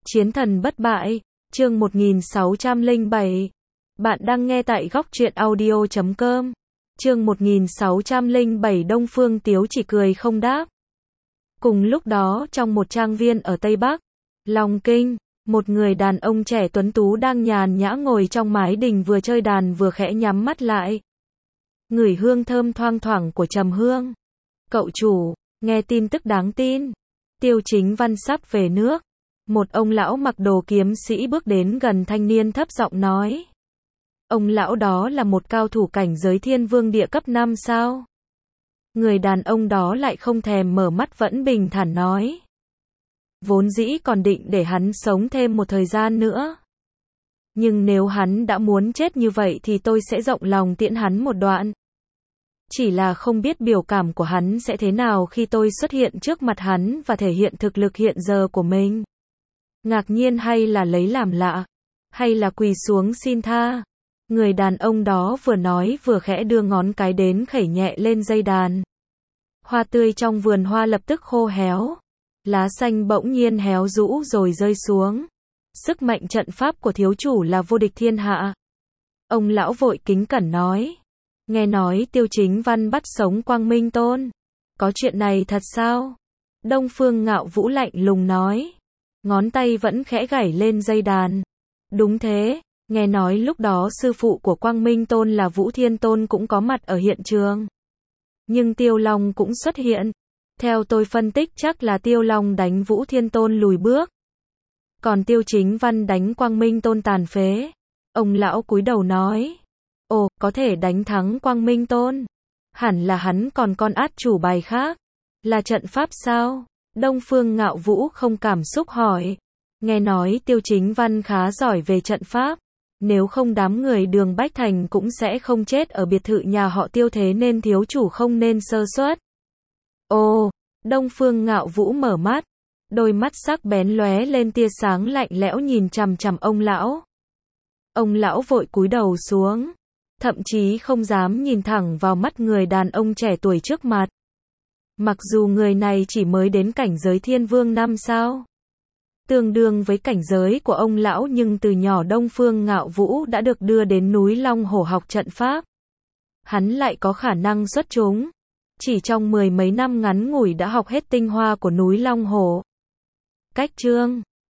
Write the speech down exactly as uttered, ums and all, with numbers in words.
Chiến thần bất bại, chương một nghìn sáu trăm lẻ bảy. Bạn đang nghe tại góc truyện audio chấm com. Chương một nghìn sáu trăm lẻ bảy Đông Phương Tiếu chỉ cười không đáp. Cùng lúc đó, trong một trang viên ở Tây Bắc, Long Kinh, một người đàn ông trẻ tuấn tú đang nhàn nhã ngồi trong mái đình vừa chơi đàn vừa khẽ nhắm mắt lại. Ngửi hương thơm thoang thoảng của trầm hương. Cậu chủ, nghe tin tức đáng tin. Tiêu Chính Văn sắp về nước. Một ông lão mặc đồ kiếm sĩ bước đến gần thanh niên thấp giọng nói. Ông lão đó là một cao thủ cảnh giới thiên vương địa cấp năm sao? Người đàn ông đó lại không thèm mở mắt vẫn bình thản nói. Vốn dĩ còn định để hắn sống thêm một thời gian nữa. Nhưng nếu hắn đã muốn chết như vậy thì tôi sẽ rộng lòng tiễn hắn một đoạn. Chỉ là không biết biểu cảm của hắn sẽ thế nào khi tôi xuất hiện trước mặt hắn và thể hiện thực lực hiện giờ của mình. Ngạc nhiên hay là lấy làm lạ, hay là quỳ xuống xin tha. Người đàn ông đó vừa nói vừa khẽ đưa ngón cái đến khẩy nhẹ lên dây đàn. Hoa tươi trong vườn hoa lập tức khô héo. Lá xanh bỗng nhiên héo rũ rồi rơi xuống. Sức mạnh trận pháp của thiếu chủ là vô địch thiên hạ. Ông lão vội kính cẩn nói. Nghe nói Tiêu Chính Văn bắt sống Quang Minh Tôn. Có chuyện này thật sao? Đông Phương Ngạo Vũ lạnh lùng nói. Ngón tay vẫn khẽ gảy lên dây đàn. Đúng thế, nghe nói lúc đó sư phụ của Quang Minh Tôn là Vũ Thiên Tôn cũng có mặt ở hiện trường. Nhưng Tiêu Long cũng xuất hiện. Theo tôi phân tích chắc là Tiêu Long đánh Vũ Thiên Tôn lùi bước. Còn Tiêu Chính Văn đánh Quang Minh Tôn tàn phế. Ông lão cúi đầu nói. Ồ, có thể đánh thắng Quang Minh Tôn. Hẳn là hắn còn con át chủ bài khác. Là trận pháp sao? Đông Phương Ngạo Vũ không cảm xúc hỏi. Nghe nói Tiêu Chính Văn khá giỏi về trận pháp. Nếu không đám người Đường Bách Thành cũng sẽ không chết ở biệt thự nhà họ Tiêu, thế nên thiếu chủ không nên sơ suất. Ồ, Đông Phương Ngạo Vũ mở mắt. Đôi mắt sắc bén lóe lên tia sáng lạnh lẽo nhìn chằm chằm ông lão. Ông lão vội cúi đầu xuống. Thậm chí không dám nhìn thẳng vào mắt người đàn ông trẻ tuổi trước mặt. Mặc dù người này chỉ mới đến cảnh giới thiên vương năm sao. Tương đương với cảnh giới của ông lão, nhưng từ nhỏ Đông Phương Ngạo Vũ đã được đưa đến núi Long Hổ học trận pháp. Hắn lại có khả năng xuất chúng. Chỉ trong mười mấy năm ngắn ngủi đã học hết tinh hoa của núi Long Hổ. Cách chương